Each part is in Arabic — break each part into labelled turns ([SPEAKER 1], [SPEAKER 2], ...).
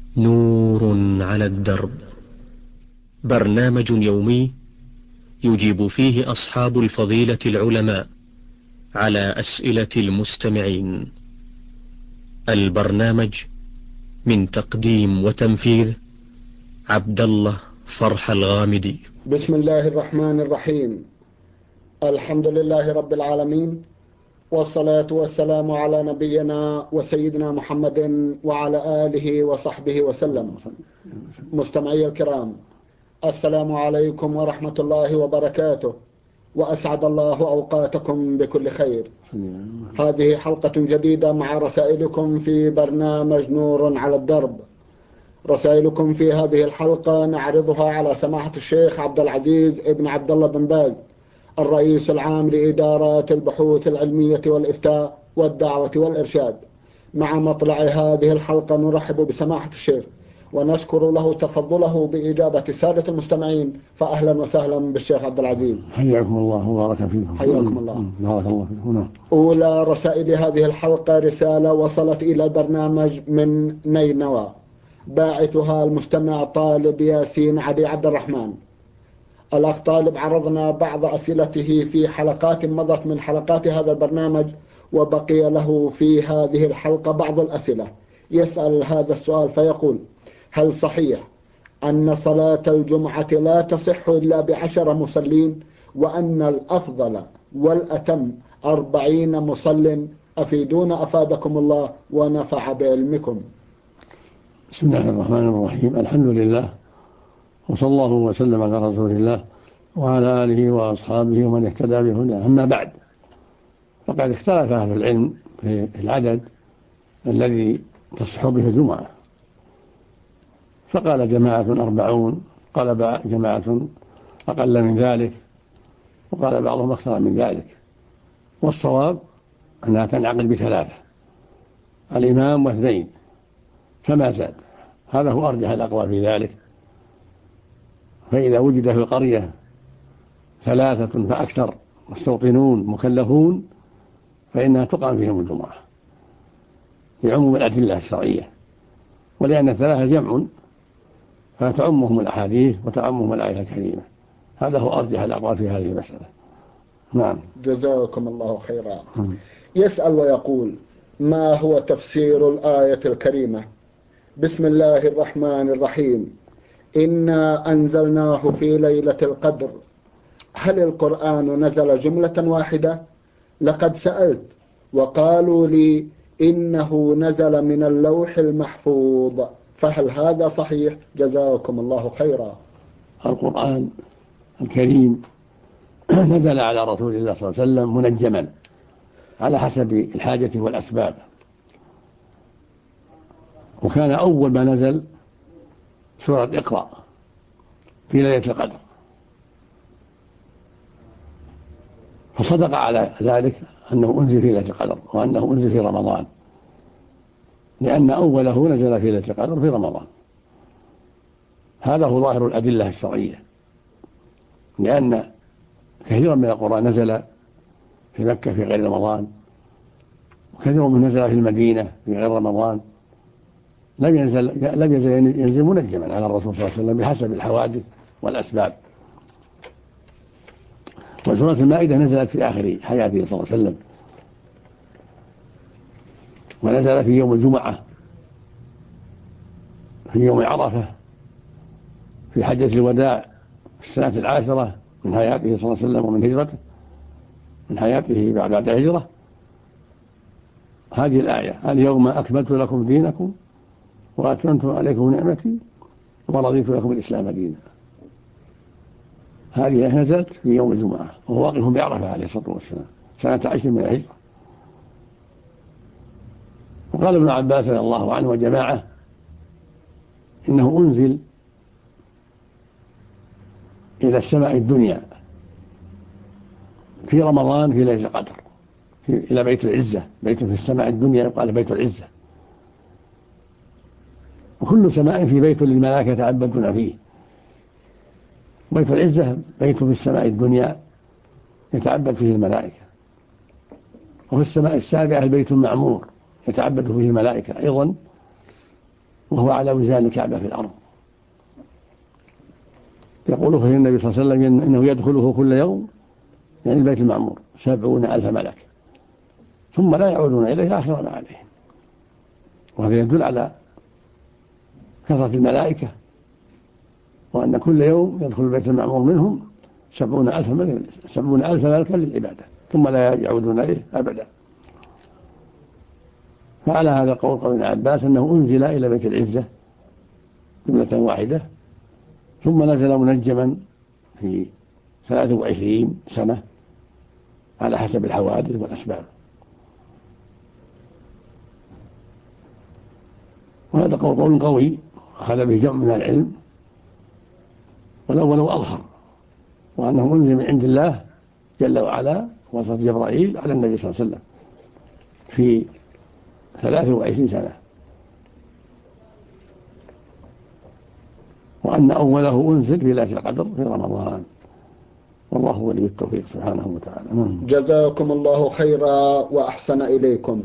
[SPEAKER 1] نور على الدرب، برنامج يومي يجيب فيه أصحاب الفضيلة العلماء على أسئلة المستمعين. البرنامج من تقديم وتنفيذ عبد الله فرح الغامدي.
[SPEAKER 2] بسم الله الرحمن الرحيم. الحمد لله رب العالمين، والصلاة والسلام على نبينا وسيدنا محمد وعلى آله وصحبه وسلم. مستمعي الكرام، السلام عليكم ورحمة الله وبركاته، وأسعد الله أوقاتكم بكل خير. هذه حلقة جديدة مع رسائلكم في برنامج نور على الدرب. رسائلكم في هذه الحلقة نعرضها على سماحة الشيخ عبد العزيز ابن عبد الله بن باز، الرئيس العام لإدارات البحوث العلمية والإفتاء والدعوة والإرشاد. مع مطلع هذه الحلقة نرحب بسماحة الشيخ ونشكر له تفضله بإجابة السادة المستمعين، فأهلا وسهلا بالشيخ عبد العزيز.
[SPEAKER 3] حياكم الله وبارك فيكم.
[SPEAKER 2] حياكم الله.
[SPEAKER 3] بارك الله فيكم.
[SPEAKER 2] أولى رسائل هذه الحلقة رسالة وصلت إلى البرنامج من نينوى، باعثها المستمع طالب ياسين علي عبد الرحمن. الأخ طالب عرضنا بعض أسئلته في حلقات مضت من حلقات هذا البرنامج، وبقي له في هذه الحلقة بعض الأسئلة. يسأل هذا السؤال فيقول: هل صحيح أن صلاة الجمعة لا تصح إلا ب10 مصلين، وأن الأفضل والأتم 40 مصل؟ أفيدونا أفادكم الله ونفع بعلمكم.
[SPEAKER 3] بسم الله الرحمن الرحيم. الحمد لله، وصلى الله وسلم على رسول الله وعلى آله وأصحابه ومن اهتدى بهداه. أما بعد، فقد اختلف أهل العلم في العدد الذي تصح به الجمعة، فقال جماعة 40، قال جماعة أقل من ذلك، وقال بعضهم أكثر من ذلك. والصواب أنها تنعقد ب3: الإمام و2 فما زاد. هذا هو أرجح الأقوال في ذلك. فإذا وجد في القرية 3 فأكثر مستوطنون مكلفون فإنها تقام فيهم الجمعة لعموم الأدلة الشرعية، ولأن 3 جمع فتعمهم الأحاديث وتعمهم الآية الكريمة. هذا هو أرجح الأقوال في هذه المسألة. نعم.
[SPEAKER 2] جزاكم الله خيرا. يسأل ويقول: ما هو تفسير الآية الكريمة بسم الله الرحمن الرحيم إنا أنزلناه في ليلة القدر؟ هل القرآن نزل جملة واحدة؟ لقد سألت وقالوا لي إنه نزل من اللوح المحفوظ، فهل هذا صحيح؟ جزاكم الله خيرا.
[SPEAKER 3] القرآن الكريم نزل على رسول الله صلى الله عليه وسلم منجما على حسب الحاجة والأسباب، وكان أول ما نزل سورة اقرأ في ليلة القدر، فصدق على ذلك أنه أنزل في ليلة القدر وأنه أنزل في رمضان، لأن أوله نزل في ليلة القدر في رمضان. هذا هو ظاهر الأدلة الشرعية، لأن كثيرا من القرآن نزل في مكة في غير رمضان، وكثير منه نزل في المدينة في غير رمضان. لم يزل ينزل منجما على الرسول صلى الله عليه وسلم بحسب الحوادث والأسباب. وسورة المائدة نزلت في آخر حياته صلى الله عليه وسلم، ونزل في يوم الجمعة في يوم عرفة في حجة الوداع في السنة 10 من حياته صلى الله عليه وسلم ومن هجرته، من حياته بعد هجرة. هذه الآية: اليوم أكملت لكم دينكم وأتممت عليكم نعمتي ورضيت لكم الإسلام دينا. هذه نزلت في يوم الجمعة وهو واقف بعرفة عليه الصلاة والسلام سنة 10 من الهجرة. وقال ابن عباس رضي الله عنه وجماعة إنه أنزل إلى السماء الدنيا في رمضان في ليلة القدر إلى بيت العزة. بيت في السماء الدنيا يقال بيت العزة، وكل سماء في بيت للملائكة يتعبدون فيه. بيت العزة بيت في السماء الدنيا يتعبد فيه الملائكة، وفي السماء السابعة البيت المعمور يتعبد فيه الملائكة أيضا وهو على وزان الكعبة في الأرض. يقول فيه النبي صلى الله عليه وسلم إنه يدخله كل يوم، يعني البيت المعمور، 70,000 ملك ثم لا يعودون إليه آخر ما عليهم. وهذا يدل على كثرة الملائكة، وأن كل يوم يدخل البيت المعمور منهم 70,000 ملكا للعبادة ثم لا يعودون إليه أبدا. فعلى هذا قول ابن عباس أنه أنزل إلى بيت العزة جملة واحدة، ثم نزل منجما في 23 سنة على حسب الحوادث والأسباب. وهذا قول قوي أخذ به جمع من العلم، والأول أظهر، وأنه أنزل من عند الله جل وعلا وسط جبرائيل على النبي صلى الله عليه وسلم في 23 سنة، وأن أوله أنزل في ليلة القدر في رمضان، والله ولي التوفيق سبحانه وتعالى.
[SPEAKER 2] جزاكم الله خيرا وأحسن إليكم.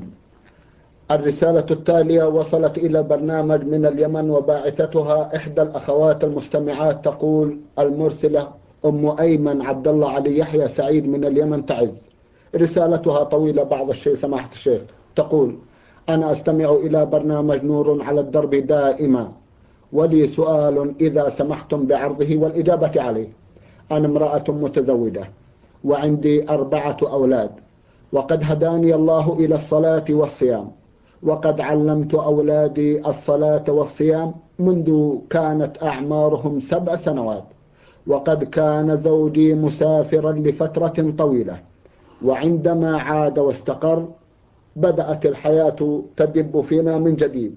[SPEAKER 2] الرسالة التالية وصلت إلى برنامج من اليمن، وباعثتها إحدى الأخوات المستمعات، تقول المرسلة أم أيمن عبد الله علي يحيى سعيد من اليمن تعز. رسالتها طويلة بعض الشيء سماحة الشيخ. تقول: أنا أستمع إلى برنامج نور على الدرب دائما، ولي سؤال إذا سمحتم بعرضه والإجابة عليه. أنا امرأة متزوجة وعندي 4 أولاد، وقد هداني الله إلى الصلاة والصيام، وقد علمت أولادي الصلاة والصيام منذ كانت أعمارهم 7 سنوات، وقد كان زوجي مسافرا لفترة طويلة، وعندما عاد واستقر بدأت الحياة تدب فينا من جديد.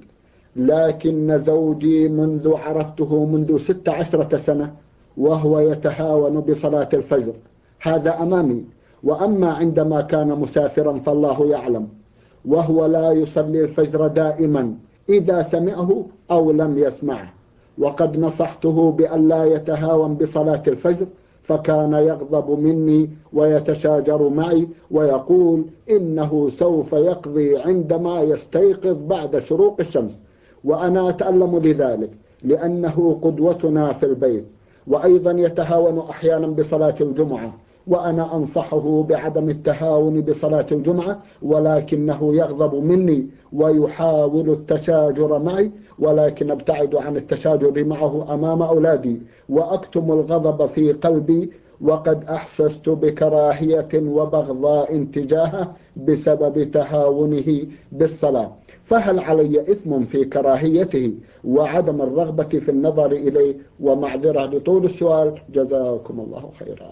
[SPEAKER 2] لكن زوجي منذ عرفته منذ 16 سنة وهو يتهاون بصلاة الفجر، هذا أمامي. وأما عندما كان مسافرا فالله يعلم، وهو لا يصلي الفجر دائما إذا سمعه أو لم يسمعه. وقد نصحته بأن لا يتهاون بصلاة الفجر، فكان يغضب مني ويتشاجر معي ويقول إنه سوف يقضي عندما يستيقظ بعد شروق الشمس، وأنا أتألم لذلك لأنه قدوتنا في البيت. وأيضا يتهاون أحيانا بصلاة الجمعة، وأنا أنصحه بعدم التهاون بصلاة الجمعة، ولكنه يغضب مني ويحاول التشاجر معي، ولكن أبتعد عن التشاجر معه أمام أولادي وأكتم الغضب في قلبي، وقد أحسست بكراهية وبغضاء تجاهه بسبب تهاونه بالصلاة. فهل علي إثم في كراهيته وعدم الرغبة في النظر إليه؟ ومعذرة لطول السؤال، جزاكم الله خيرا.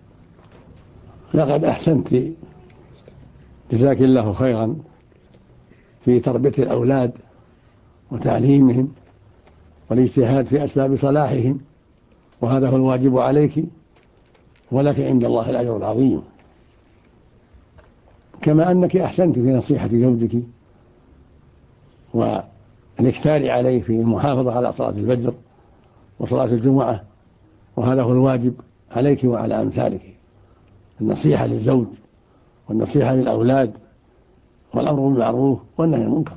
[SPEAKER 3] لقد أحسنت، جزاك الله خيرا، في تربية الأولاد وتعليمهم والاجتهاد في أسباب صلاحهم، وهذا هو الواجب عليك، ولك عند الله الأجر العظيم. كما أنك أحسنت في نصيحة زوجك والإكثار عليه في المحافظة على صلاة الفجر وصلاة الجمعة، وهذا هو الواجب عليك وعلى أمثالك، النصيحة للزوج والنصيحة للأولاد والأمر بالمعروف والنهي عن المنكر.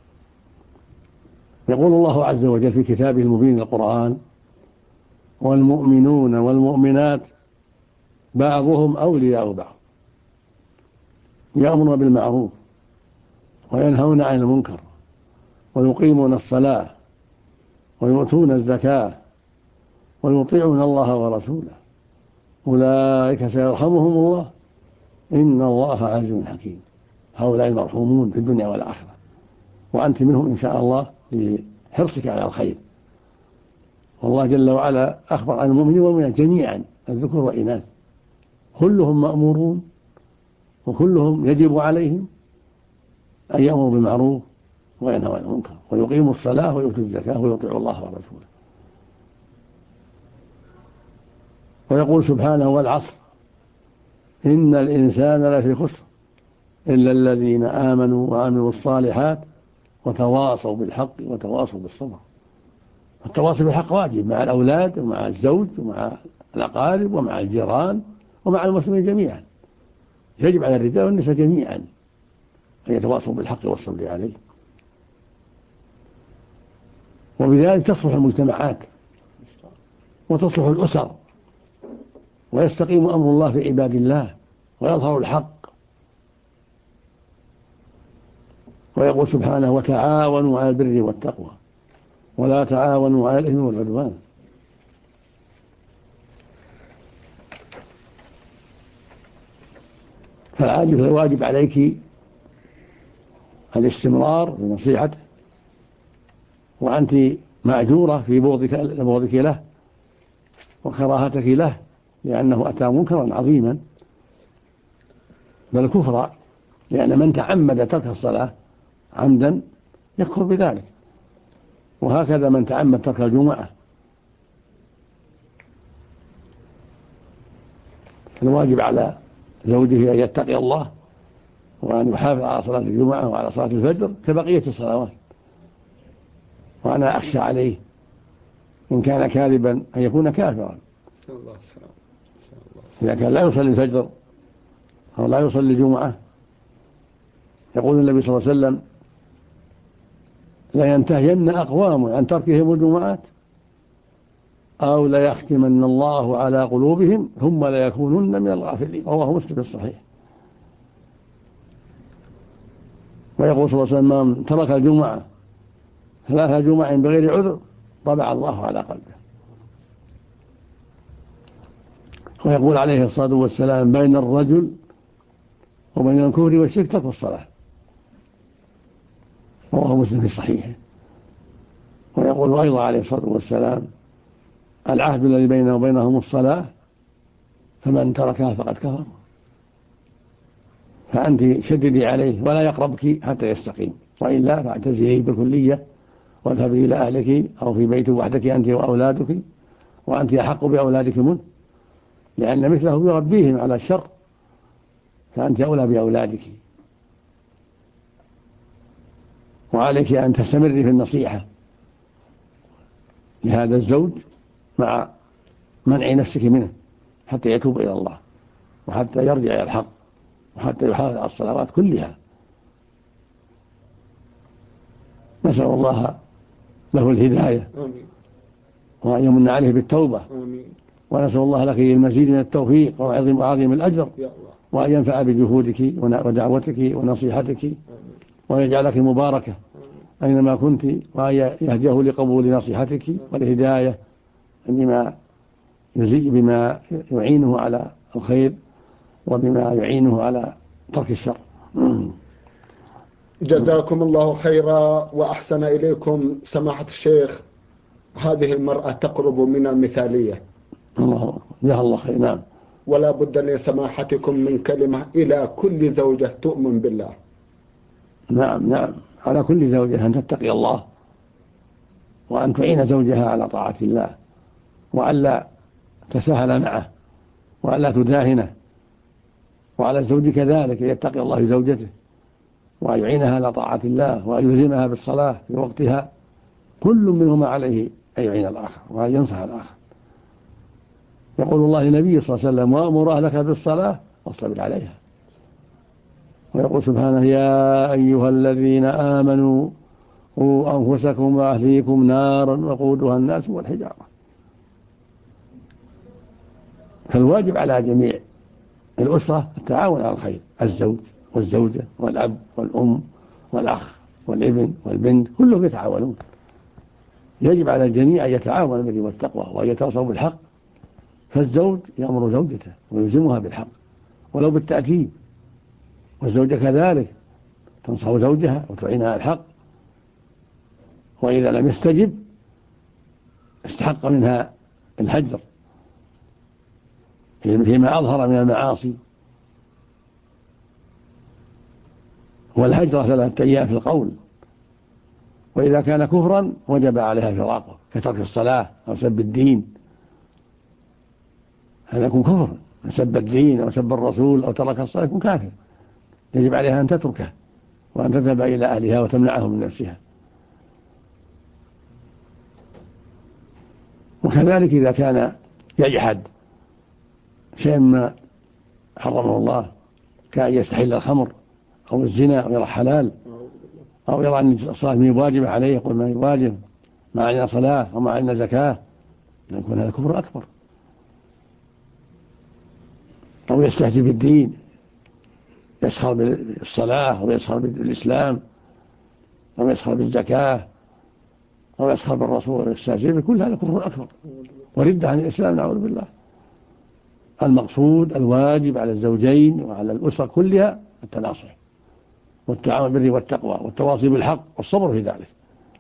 [SPEAKER 3] يقول الله عز وجل في كتابه المبين القرآن: والمؤمنون والمؤمنات بعضهم أولياء بعض يأمرون بالمعروف وينهون عن المنكر ويقيمون الصلاة ويؤتون الزكاة ويطيعون الله ورسوله أولئك سيرحمهم الله إن الله عزيز حكيم. هؤلاء المرحومون في الدنيا والآخرة، وأنت منهم إن شاء الله لحرصك على الخير. والله جل وعلا أخبر عن المؤمنين والمؤمنات جميعا، الذكور والإناث، كلهم مأمورون وكلهم يجب عليهم أن يأمروا بالمعروف وينهوا عن المنكر ويقيموا الصلاة ويؤتوا الزكاة ويطيعوا الله ورسوله. ويقول سبحانه: والعصر إن الإنسان لفي خسر إلا الذين آمنوا وعملوا الصالحات وتواصوا بالحق وتواصوا بالصبر. التواصي بالحق واجب مع الأولاد ومع الزوج ومع الأقارب ومع الجيران ومع المسلمين جميعا. يجب على الرجال والنساء جميعا أن يتواصوا بالحق والصبر عليه. وبذلك تصلح المجتمعات وتصلح الأسر ويستقيم أمر الله في عباد الله ويظهر الحق. ويقول سبحانه: وتعاونوا على البر والتقوى ولا تعاونوا على الإثم والعدوان. فالواجب عليك الاستمرار في نصيحته، وأنت مأجورة في بغضك له وكراهتك له، لأنه أتى منكرا عظيما بل كفرا، لأن من تعمد ترك الصلاة عمدا يكفر بذلك، وهكذا من تعمد ترك الجمعة. الواجب على زوجه أن يتقي الله وأن يحافظ على صلاة الجمعة وعلى صلاة الفجر كبقية الصلوات. وأنا أخشى عليه إن كان كاذبا أن يكون كافرا إذا كان لا يصلي الفجر أو لا يصلي الجمعة. يقول النبي صلى الله عليه وسلم: لا ينتهين أقوام عن تركهم الجمعات أو لا يختمن الله على قلوبهم ثم لا يكونن من الغافلين. رواه مسلم في الصحيح. ويقول صلى الله عليه وسلم: من ترك الجمعة 3 جمع بغير عذر طبع الله على قلبه. ويقول عليه الصلاة والسلام: بين الرجل وبين الكفر والشرك ترك الصلاة. رواه مسلم في الصحيح. ويقول أيضا عليه الصلاة والسلام: العهد الذي بيننا وبينهم الصلاة فمن تركها فقد كفر. فأنت شددي عليه ولا يقربك حتى يستقيم، وإلا فاعتزليه بالكلية واذهبي إلى أهلك أو في بيت وحدك أنت وأولادك، وأنت أحق بأولادك منه، لأن مثله يربيهم على الشر، فأنت أولى بأولادك. وعليك أن تستمري في النصيحة لهذا الزوج مع منع نفسك منه حتى يتوب إلى الله وحتى يرجع إلى الحق وحتى يحافظ على الصلوات كلها. نسأل الله له الهداية وأن يمن عليه بالتوبة. ونسأل الله لك المزيد من التوفيق وعظيم الأجر، وأن ينفع بجهودك ودعوتك ونصيحتك، وأن يجعلك مباركة أينما كنت، وأن يهديه لقبول نصيحتك والهداية بما يعينه على الخير وبما يعينه على ترك الشر.
[SPEAKER 2] جزاكم الله خيرا وأحسن إليكم سماحة الشيخ. هذه المرأة تقرب من المثالية.
[SPEAKER 3] الله جزاها الله خير. نعم.
[SPEAKER 2] ولا بد لسماحتكم من كلمة إلى كل زوجة تؤمن بالله.
[SPEAKER 3] نعم على كل زوجة أن تتقي الله وأن تعين زوجها على طاعة الله، وألا تساهل معه وألا تداهنه، وعلى الزوج كذلك يتقي الله زوجته وأن يعينها على طاعة الله وأن يلزمها بالصلاة في وقتها. كل منهما عليه أن يعين الآخر وأن ينصح الآخر. يقول الله للنبي صلى الله عليه وسلم: وأمر أهلك بالصلاة واصطبر عليها. ويقول سبحانه: يا أيها الذين آمنوا قوا أنفسكم وأهليكم نارا وقودها الناس والحجارة. فالواجب على جميع الأسرة التعاون على الخير، الزوج والزوجة والأب والأم والأخ والابن والبنت كلهم يتعاونون. يجب على الجميع أن يتعاونوا بالبر والتقوى وأن يتواصوا بالحق. فالزوج يأمر زوجته ويلزمها بالحق ولو بالتأكيد، والزوجة كذلك تنصح زوجها وتعينها على الحق، وإذا لم يستجب استحق منها الهجر فيما أظهر من المعاصي. والهجر 3 أيام في القول، وإذا كان كفرا وجب عليها فراقه كترك الصلاة أو سب الدين. هذا يكون كفر، سب الدين أو سب الرسول أو ترك الصلاة يكون كافر، يجب عليها أن تتركه وأن تذهب إلى أهلها وتمنعه من نفسها. وكذلك إذا كان يجحد شيء ما حرمه الله كأن يستحل الخمر أو الزنا أو يرى حلال أو يرى أن الصلاة من واجبة عليه يقول ما هي واجب ما علينا صلاة وما علينا زكاة، يكون هذا كفر أكبر. أو يستهزئ بالدين، يسخر بالصلاة أو يسخر بالإسلام أو يسخر بالزكاة أو يسخر بالرسول ويستهزئ بكل هذا كفر أكبر وردة عن الإسلام، نعوذ بالله. المقصود الواجب على الزوجين وعلى الأسرة كلها التناصح والتعاون بالبر والتقوى والتواصي بالحق والصبر في ذلك،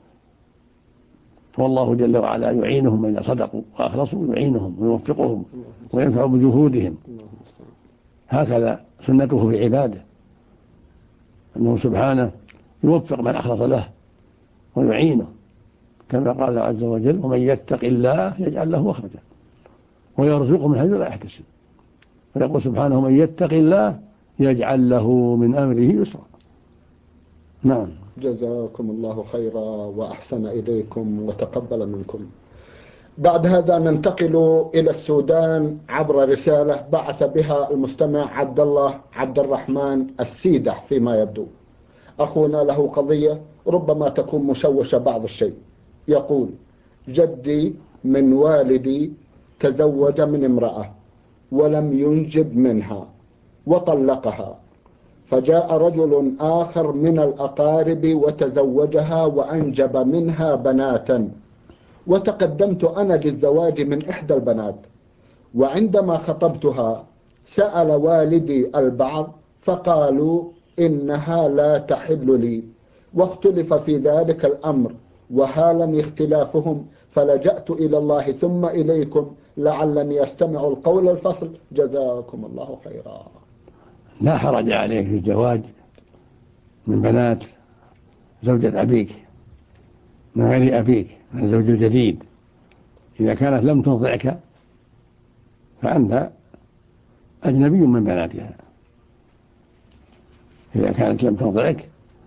[SPEAKER 3] والله جل وعلا يعينهم إذا صدقوا وأخلصوا، يعينهم ويوفقهم وينفع بجهودهم. هكذا سنته في عباده، أنه سبحانه يوفق من أخلص له ويعينه، كما قال عز وجل: ومن يتق الله يجعل له مخرجا ويرزقه من حيث لا يحتسب. ويقول سبحانه: من يتق الله يجعل له من أمره يسرا. نعم.
[SPEAKER 2] جزاكم الله خيرا وأحسن إليكم وتقبل منكم. بعد هذا ننتقل إلى السودان عبر رسالة بعث بها المستمع عبد الله عبد الرحمن السيدح. فيما يبدو أخونا له قضية ربما تكون مشوشة بعض الشيء. يقول: جدي من والدي تزوج من امرأة ولم ينجب منها وطلقها، فجاء رجل آخر من الأقارب وتزوجها وأنجب منها بناتا، وتقدمت أنا للزواج من إحدى البنات، وعندما خطبتها سأل والدي البعض فقالوا إنها لا تحل لي، واختلف في ذلك الأمر وهالني اختلافهم، فلجأت إلى الله ثم إليكم لعلني أستمع القول الفصل. جزاكم الله خيرا.
[SPEAKER 3] لا حرج عليك في الزواج من بنات زوجة أبيك من غير أبيك، من الزوج الجديد، إذا كانت لم ترضعك فأنت أجنبي من بناتها. إذا كانت لم ترضعك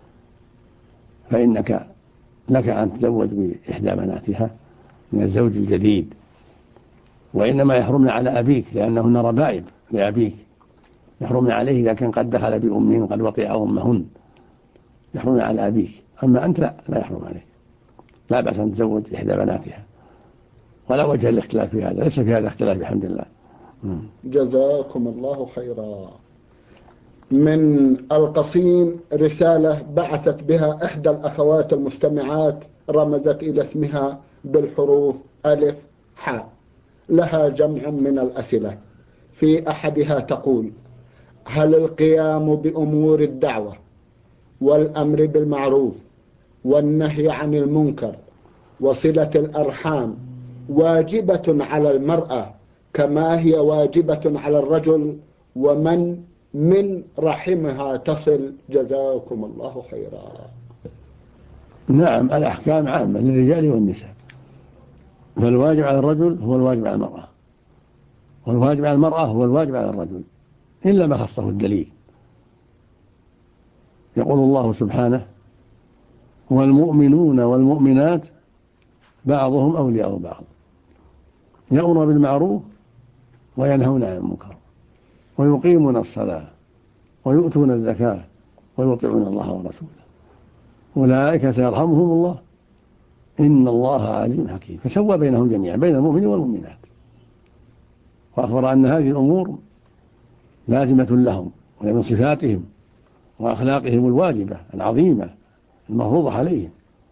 [SPEAKER 3] فإنك لك أن تتزوج بإحدى بناتها من الزوج الجديد، وإنما يحرمن على أبيك لأنهن ربائب لأبيك، يحرمن عليه إذا كان قد دخل بأمهن قد وطئ أمهن، يحرمن على أبيك. أما أنت لا يحرم عليك، لا بأس أن تتزوج إحدى بناتها، ولا وجه الاختلاف في هذا، ليس في هذا اختلاف بحمد الله.
[SPEAKER 2] جزاكم الله خيرا. من القصيم رسالة بعثت بها إحدى الأخوات المستمعات، رمزت إلى اسمها بالحروف ألف حاء، لها جمع من الأسئلة. في أحدها تقول: هل القيام بأمور الدعوة والأمر بالمعروف والنهي عن المنكر وصلة الأرحام واجبة على المرأة كما هي واجبة على الرجل، ومن من رحمها تصل؟ جزاكم الله خيرا.
[SPEAKER 3] نعم، الأحكام عامة للرجال والنساء، فالواجب على الرجل هو الواجب على المرأة، والواجب على المرأة هو الواجب على الرجل، إلا ما خصه الدليل. يقول الله سبحانه: والمؤمنون والمؤمنات بعضهم أولياء بعض يأمرون بالمعروف وينهون عن المنكر ويقيمون الصلاة ويؤتون الزكاة ويطيعون الله ورسوله أولئك سيرحمهم الله إن الله عزيز حكيم. فسوى بينهم جميعا، بين المؤمنين والمؤمنات، وأخبر أن هذه الأمور لازمة لهم ومن صفاتهم وأخلاقهم الواجبة العظيمة المفروضة عليهم.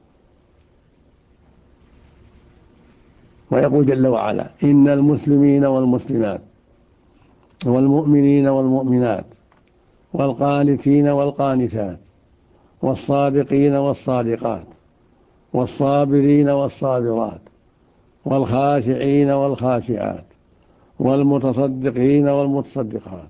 [SPEAKER 3] ويقول جل وعلا: إن المسلمين والمسلمات والمؤمنين والمؤمنات والقانتين والقانتات والصادقين والصادقات والصابرين والصابرات والخاشعين والخاشعات والمتصدقين والمتصدقات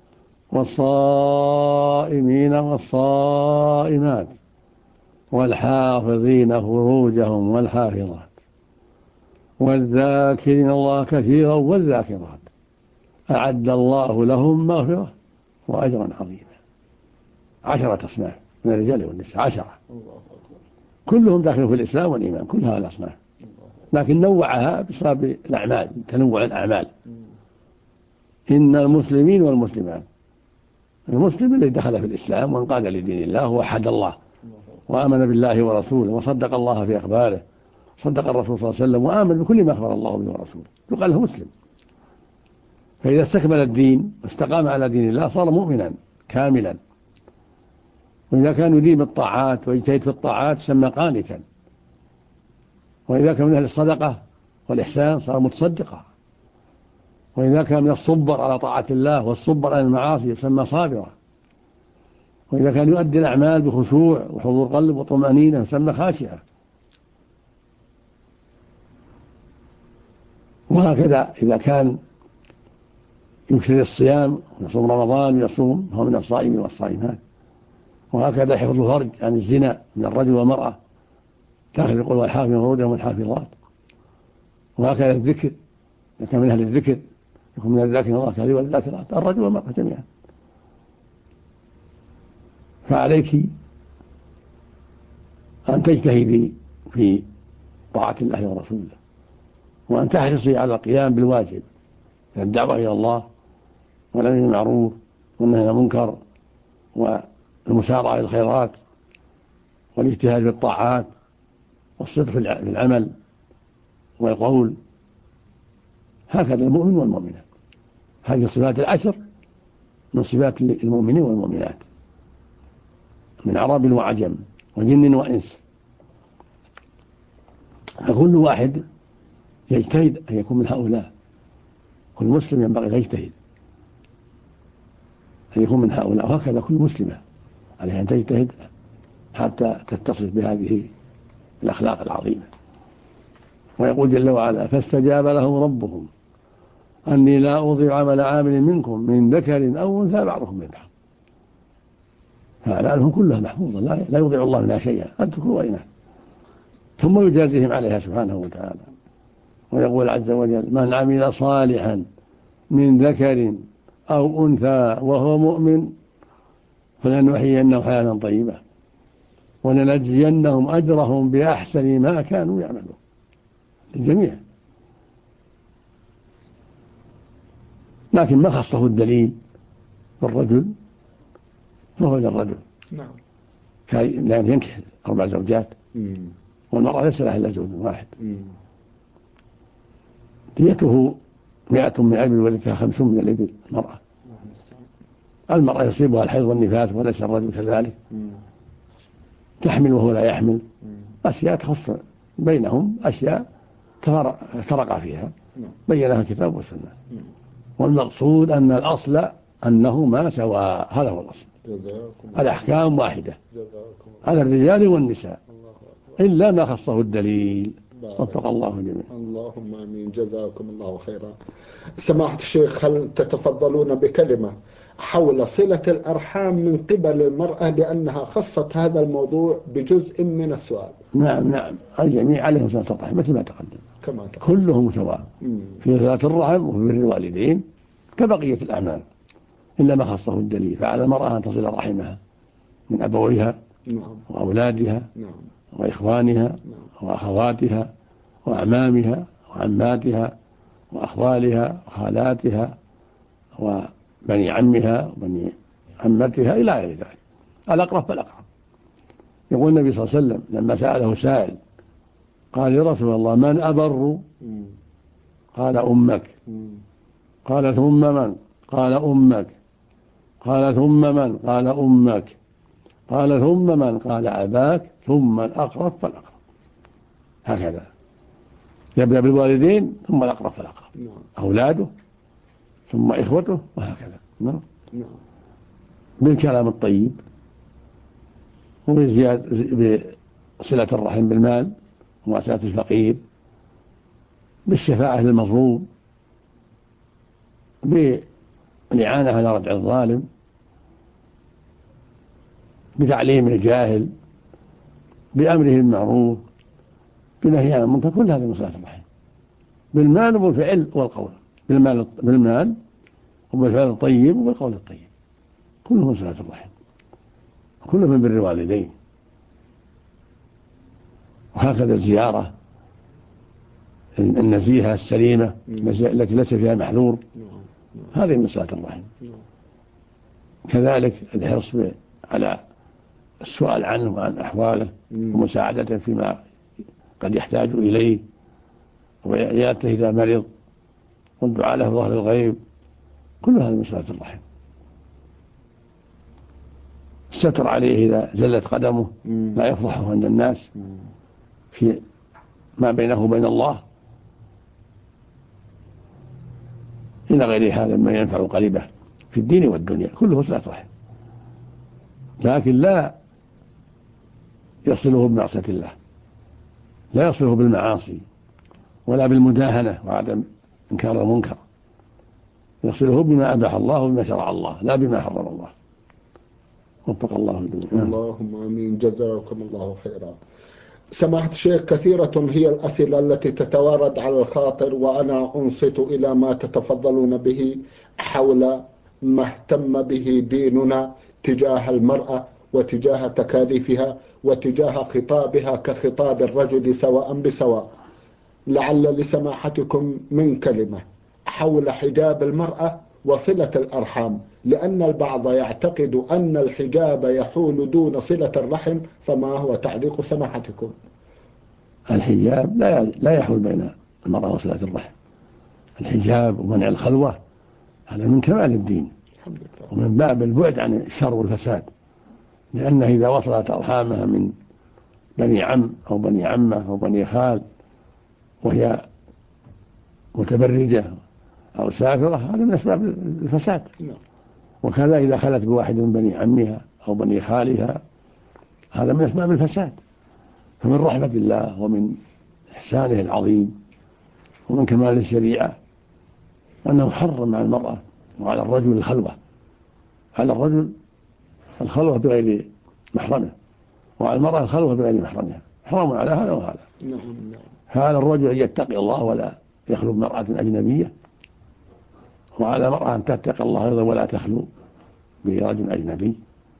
[SPEAKER 3] والصائمين والصائمات والحافظين فروجهم والحافظات والذاكرين الله كثيرا والذاكرات أعد الله لهم مغفرة وأجرا عظيما. 10 أصناف من الرجال والنساء، 10 كلهم داخلوا في الإسلام والإيمان، كل هذه الأصناف، لكن نوعها بسبب الأعمال، تنوع الأعمال. إن المسلمين والمسلمات، المسلم الذي دخل في الإسلام وانقاد لدين الله ووحد الله وآمن بالله ورسوله وصدق الله في أخباره صدق الرسول صلى الله عليه وسلم وآمن بكل ما أخبر الله به ورسوله يقال له مسلم. فإذا استكمل الدين واستقام على دين الله صار مؤمنا كاملا. وإذا كان يديم الطاعات ويجتهد في الطاعات سمى قانتا. وإذا كان من أهل الصدقة والإحسان صار متصدقا. وإذا كان من الصبر على طاعة الله والصبر على المعاصي يسمى صابرا. وإذا كان يؤدي الأعمال بخشوع وحضور قلب وطمأنينة يسمى خاشعا. وهكذا إذا كان يكثر الصيام ويصوم رمضان ويصوم هو من الصائمين والصائمات. وهكذا حفظ الفرج عن الزنا من الرجل والمرأة داخل القول والحافظ فروجهم والحافظات. وهكذا الذكر إذا كان من أهل الذكر يكون من الذاكرين الله كثيرا والذاكرات الرجل والمرأة جميعا. فعليك أن تجتهدي في طاعة الله ورسوله وأن تحرصي على القيام بالواجب من الدعوة إلى الله والأمر بالمعروف والنهي عن المنكر والمسارعة إلى الخيرات والاجتهاد في الطاعات والصدق في العمل والقول. هكذا المؤمن والمؤمنة. هذه الصفات العشر من صفات المؤمنين والمؤمنات من عرب وعجم وجن وإنس. فكل واحد يجتهد أن يكون من هؤلاء. كل مسلم ينبغي أن يجتهد أن يكون من هؤلاء. وهكذا كل مسلمة عليها أن تجتهد حتى تتصف بهذه الأخلاق العظيمة. ويقول جل وعلا فاستجاب لهم ربهم أني لا أضيع عمل عامل منكم من ذكر أو أنثى بعضكم من بعض. فأعمالهم كلها محفوظة لا يضيع الله منها شيئا الذكور وإناث. ثم يجازيهم عليها سبحانه وتعالى. ويقول عز وجل من عمل صالحا من ذكر أو أنثى وهو مؤمن فلنحيينه حياة طيبة ولنجزينهم أجرهم بأحسن ما كانوا يعملون. للجميع. لكن ما خصه الدليل بالرجل فهو للرجل.
[SPEAKER 2] نعم.
[SPEAKER 3] لأن ينكح 4 زوجات والمرأة ليس لها إلا زوج واحد. ديته 100 من الإبل ولدتها 50 من الإبل. المرأة يصيبها الحيض والنفاس وليس الرجل كذلك. تحمل وهو لا يحمل. أشياء تخص بينهم أشياء تفرق فيها بينها الكتاب والسنة. والمقصود أن الأصل أنه ما سواء. هذا هو الأصل. الأحكام واحدة على الرجال والنساء إلا ما خصه الدليل. وفق الله جميعا.
[SPEAKER 2] اللهم آمين. جزاكم الله خيرا. سماحة الشيخ هل تتفضلون بكلمة حول صلة الأرحام من قبل المرأة لأنها خصت هذا الموضوع بجزء من السؤال؟
[SPEAKER 3] نعم الجميع عليهم صلة الرحم مثل ما تقدم كلهم سواء في صلة الرحم وفي بر الوالدين كبقية الأعمال إلا ما خصه الدليل. فعلى المرأة أن تصل رحمها من أبويها وأولادها وإخوانها وأخواتها وأعمامها وعماتها وأخوالها وخالاتها وبني عمها وبني عمتها إلى غير ذلك. الأقرب فالأقرب. يقول النبي صلى الله عليه وسلم لما سأله سائل قال يا رسول الله من أبر؟ قال أمك. قال ثم من؟ قال أمك. قال ثم من؟ قال أمك. قال ثم من؟ قال أباك. ثم الأقرب فالأقرب. هكذا يبدأ بالوالدين ثم الأقرب فالأقرب. أولاده ثم إخوته وهكذا. بالكلام الطيب بصلة الرحم بالمال ومواساة الفقير بالشفاعة للمظلوم بالإعانة على ردع الظالم بتعليم الجاهل بأمره بالمعروف بنهي عن المنكر. كل هذا من صلة الرحم بالمال وبالفعل والقول. بالمال وبالفعل الطيب وبالقول الطيب كله من صلة الرحم كله من بر الوالدين. وهكذا الزيارة النزيهة السليمة التي ليس فيها محذور هذه من صلة الرحم. كذلك الحرص على السؤال عنه وعن أحواله ومساعدته فيما قد يحتاج إليه، وعيادته إذا مرض، والدعاء له ظهر الغيب، كل هذا من صلة الرحم. الستر عليه إذا زلت قدمه لا يفضحه عند الناس في ما بينه وبين الله، إلى غير هذا ما ينفع قريبه في الدين والدنيا، كله صلة رحم. لكن لا يصله بمعصية الله، لا يصله بالمعاصي ولا بالمداهنة وعدم إنكار المنكر، يصله بما أباح الله وبما شرع الله، لا بما حرم الله. وفق الله الجميع.
[SPEAKER 2] اللهم آمين. جزاكم الله خيرا. سماحة الشيخ، كثيرة هي الأسئلة التي تتوارد على الخاطر، وأنا أنصت إلى ما تتفضلون به حول ما اهتم به ديننا تجاه المرأة وتجاه تكاليفها وتجاه خطابها كخطاب الرجل سواء بسواء. لعل لسماحتكم من كلمة حول حجاب المرأة وصلة الأرحام، لأن البعض يعتقد أن الحجاب يحول دون صلة الرحم، فما هو تعليق سماحتكم؟
[SPEAKER 3] الحجاب لا يحول بين المرأة وصلة الرحم. الحجاب ومنع الخلوة هذا من كمال الدين، ومن باب البعد عن الشر والفساد، لأنه إذا وصلت أرحامها من بني عم أو بني عمة أو بني خال وهي متبرجة أو سافرة، هذا من أسباب الفساد. وكذا إذا خلت بواحد من بني عمها أو بني خالها، هذا من أسباب الفساد. فمن رحمة الله ومن إحسانه العظيم ومن كمال الشريعة أنه حرم على المرأة وعلى الرجل الخلوة، على الرجل الخلوة بغير محرمه، وعلى المرأة الخلوة بغير محرمها، حرام على هذا وهذا. فعلى الرجل أن يتقي الله ولا يخلو بمرأة أجنبية، وعلى المرأة أن تتقي الله أيضا ولا تخلو برجل أجنبي،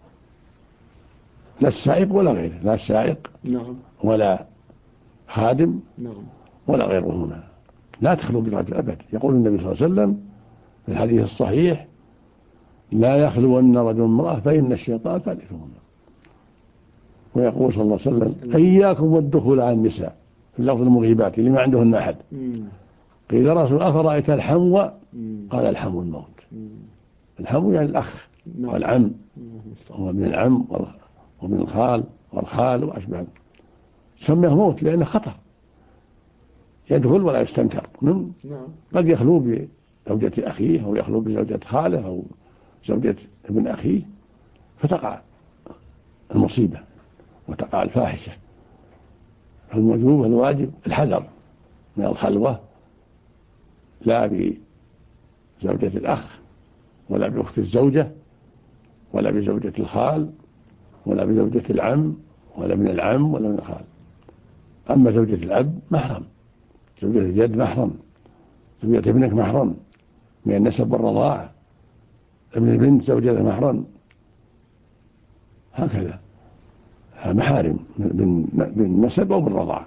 [SPEAKER 3] لا السائق ولا غيره، لا السائق ولا خادم ولا غيرهما، لا تخلو برجل أبدا. يقول النبي صلى الله عليه وسلم في الحديث الصحيح: لا يخلون رجل امرأة فإن الشيطان ثالثهما. ويقول صلى الله عليه وسلم: إياكم والدخول على النساء، في اللفظ المغيبات اللي ما عندهن أحد. قيل رسول: أفرأيت الحمو؟ قال: الحمو الموت. الحمو يعني الأخ والعم، ومن العم ومن الخال والخال وأشبه، سميه موت لأنه خطر، يدخل ولا يستنكر. قد يخلو بزوجة أخيه أو يخلو بزوجة خاله أو زوجة ابن أخيه، فتقع المصيبة وتقع الفاحشة. فالوجوب والواجب الحذر من الخلوة، لا بزوجة الأخ ولا بأخت الزوجة ولا بزوجة الخال ولا بزوجة العم ولا من العم ولا من الخال. أما زوجة الأب محرم، زوجة الجد محرم، زوجة ابنك محرم من النسب والرضاعة، ابن البنت زوجته محرم، هكذا محارم بالنسب أو بالرضاعة.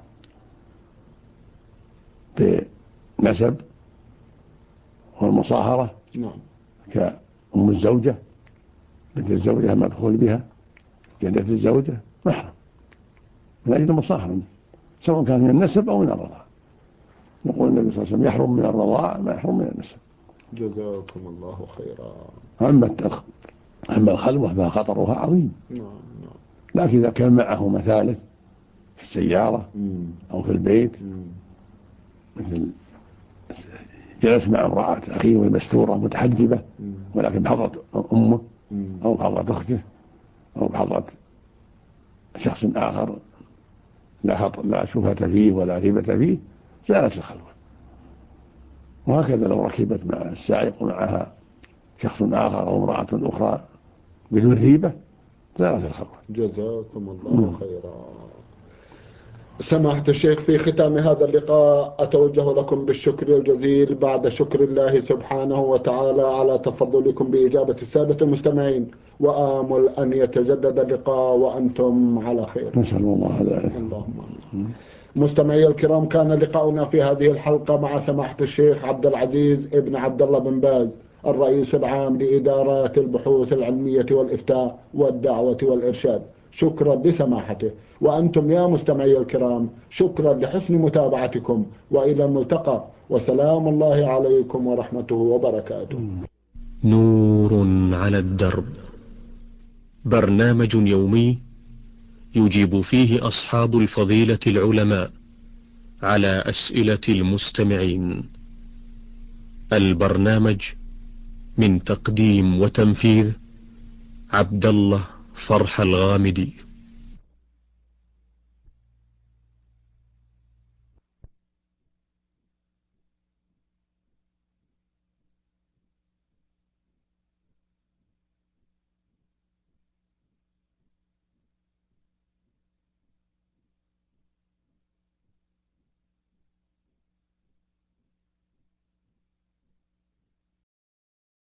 [SPEAKER 3] بنسب والمصاهرة كأم الزوجة، بنت الزوجة المدخول بها، جدة الزوجة محرم من أجل المصاهرة، سواء كان من النسب أو من الرضاعة. يقول النبي صلى الله عليه وسلم: يحرم من الرضاعة ما يحرم من النسب.
[SPEAKER 2] جزاكم الله خيرا.
[SPEAKER 3] أما الخلوة فخطرها عظيم. لكن إذا كان معه مثالث في السيارة أو في البيت، مثل جلس مع امرأة أخيه مستورة متحجبة ولكن بحضرة أمه أو بحضرة أخته أو بحضرة شخص آخر لا شبهة فيه ولا ريبة فيه، زالت الخلوة. وهكذا لو ركبت مع السائق ومعها شخص آخر أو امرأة أخرى بدون ريبة، زالت الخلوة.
[SPEAKER 2] جزاكم الله خيرا. سماحة الشيخ، في ختام هذا اللقاء أتوجه لكم بالشكر الجزيل بعد شكر الله سبحانه وتعالى على تفضلكم بإجابة السادة المستمعين، وآمل أن يتجدد اللقاء وأنتم على خير.
[SPEAKER 3] نسأل الله ذلك.
[SPEAKER 2] اللهم آمين. مستمعي الكرام، كان لقاؤنا في هذه الحلقة مع سماحة الشيخ عبد العزيز ابن عبد الله بن باز، الرئيس العام لإدارات البحوث العلمية والإفتاء والدعوة والإرشاد. شكرا لسماحته. وأنتم يا مستمعي الكرام شكرا لحسن متابعتكم، وإلى الملتقى، وسلام الله عليكم ورحمته وبركاته.
[SPEAKER 1] نور على الدرب، برنامج يومي يجيب فيه أصحاب الفضيلة العلماء على أسئلة المستمعين. البرنامج من تقديم وتنفيذ عبد الله فرح الغامدي.